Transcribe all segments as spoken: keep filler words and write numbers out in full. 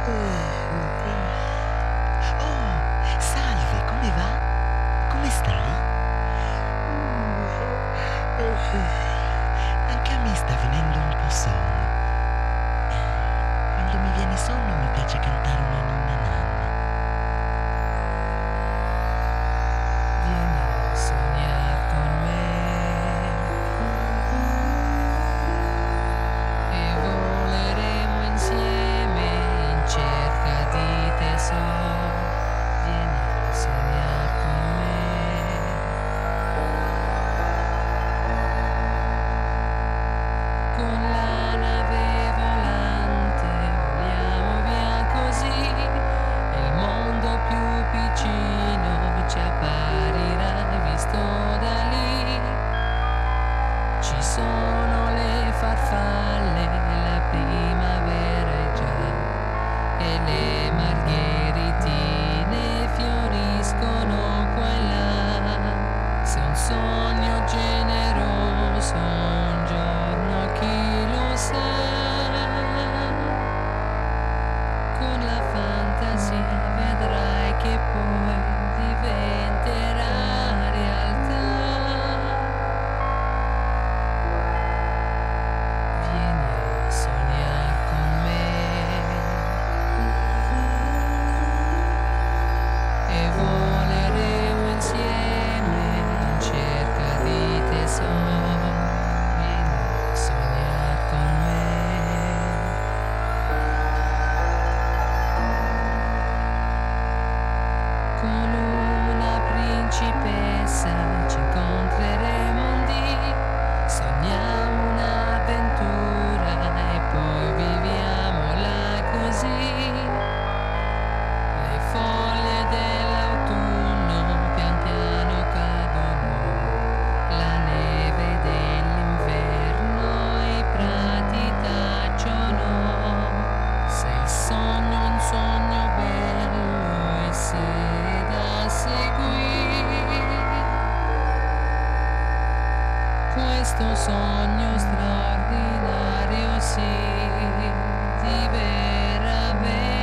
Oh, salve, come va? Come stai? Anche a me sta venendo un po' sonno. Quando mi viene sonno mi piace cantare una ninna nanna. Vieni a sognare con me e voleremo insieme in cerca di tesoro. Vieni a sognare con me. Con la nave volante voliamo via così e il mondo più piccino ci apparirà visto da lì. Ci sono le farfalle, la primavera è già e le margheritine fioriscono qua e là. Se un sogno generoso un giorno chi lo sa, con la fantasia vedrai che poi diventerà realtà. Vieni a sognare con me e voleremo insieme in cerca di tesoro. Vieni a sognare con me. Con una principessa ci incontreremo un dì, sogniamo un'avventura e poi viviamola così. Le foglie dell'autunno pian piano cadono, la neve dell'inverno e i prati tacciono. Se il sogno è un sogno bello e se da seguire, questo sogno straordinario si di vera verità.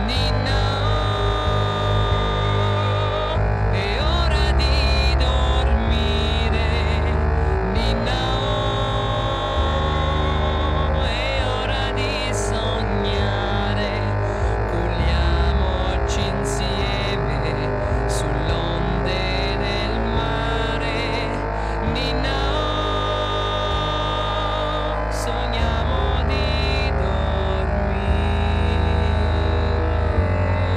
Sogniamo di dormire.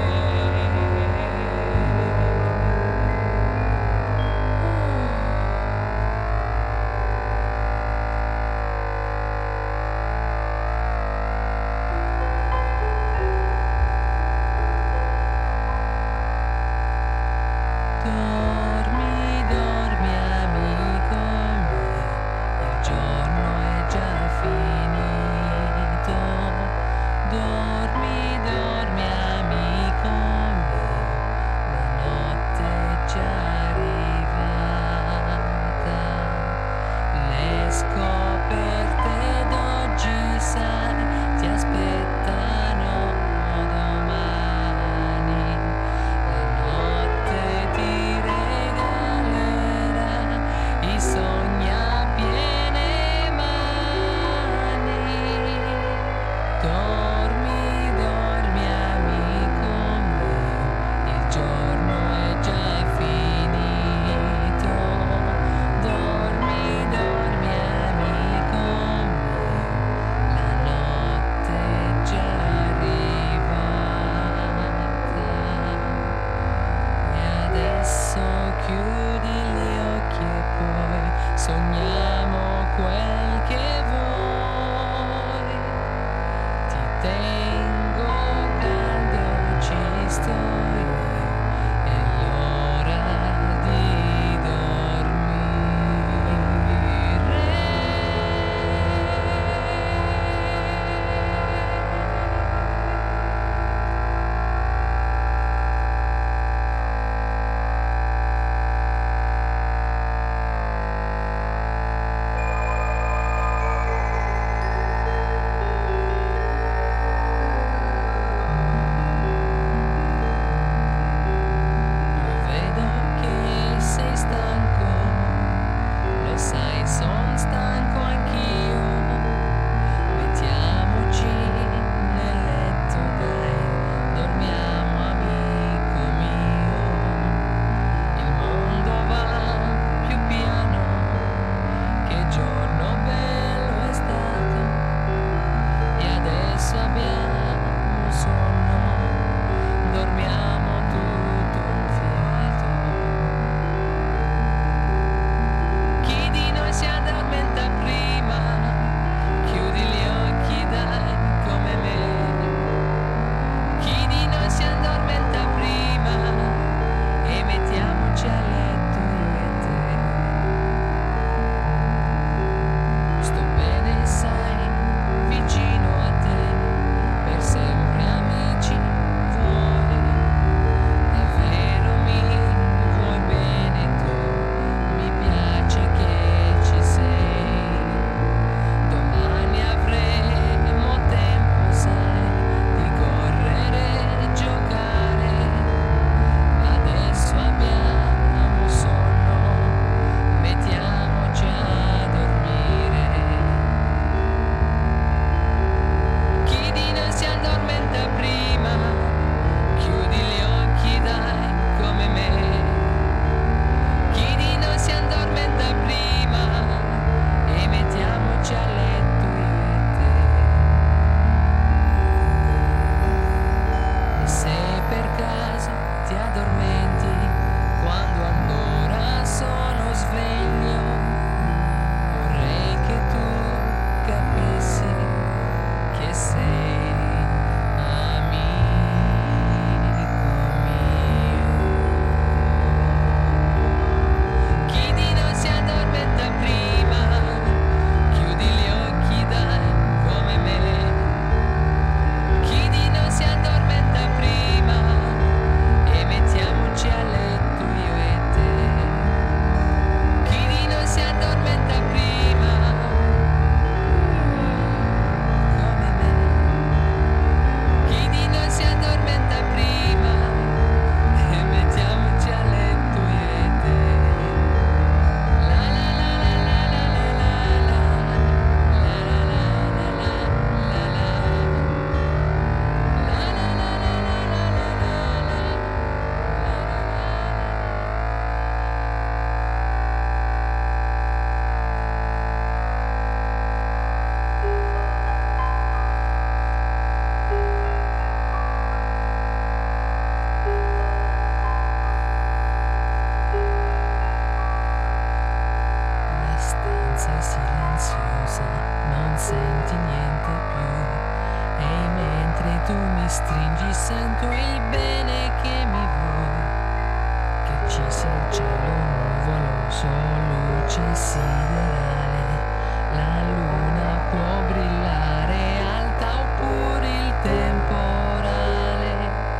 stringi, sento il bene che mi vuoi, che ci sia il cielo nuvolo, solo luce siderale, la luna può brillare alta oppure il temporale,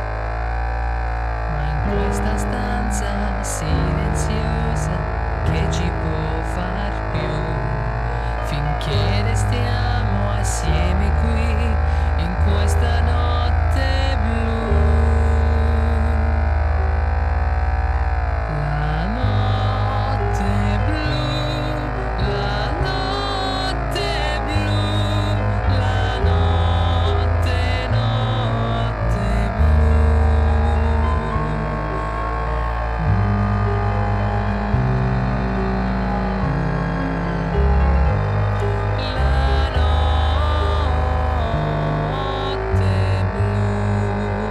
ma in questa stanza silenziosa che ci può far più, finché restiamo assieme qui in questa notte blu. La notte blu, la notte blu, la notte, notte blu. La notte blu.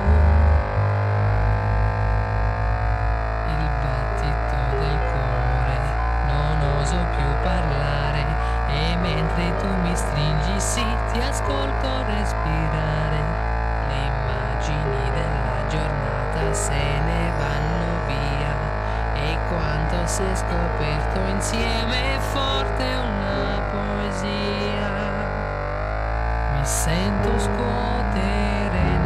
Il battito del cuore, non oso più parlare, e mentre tu mi stringi sì, ti ascolto respirare. Le immagini della giornata se ne vanno via, e quanto si è scoperto insieme è forte una poesia. Mi sento scuotere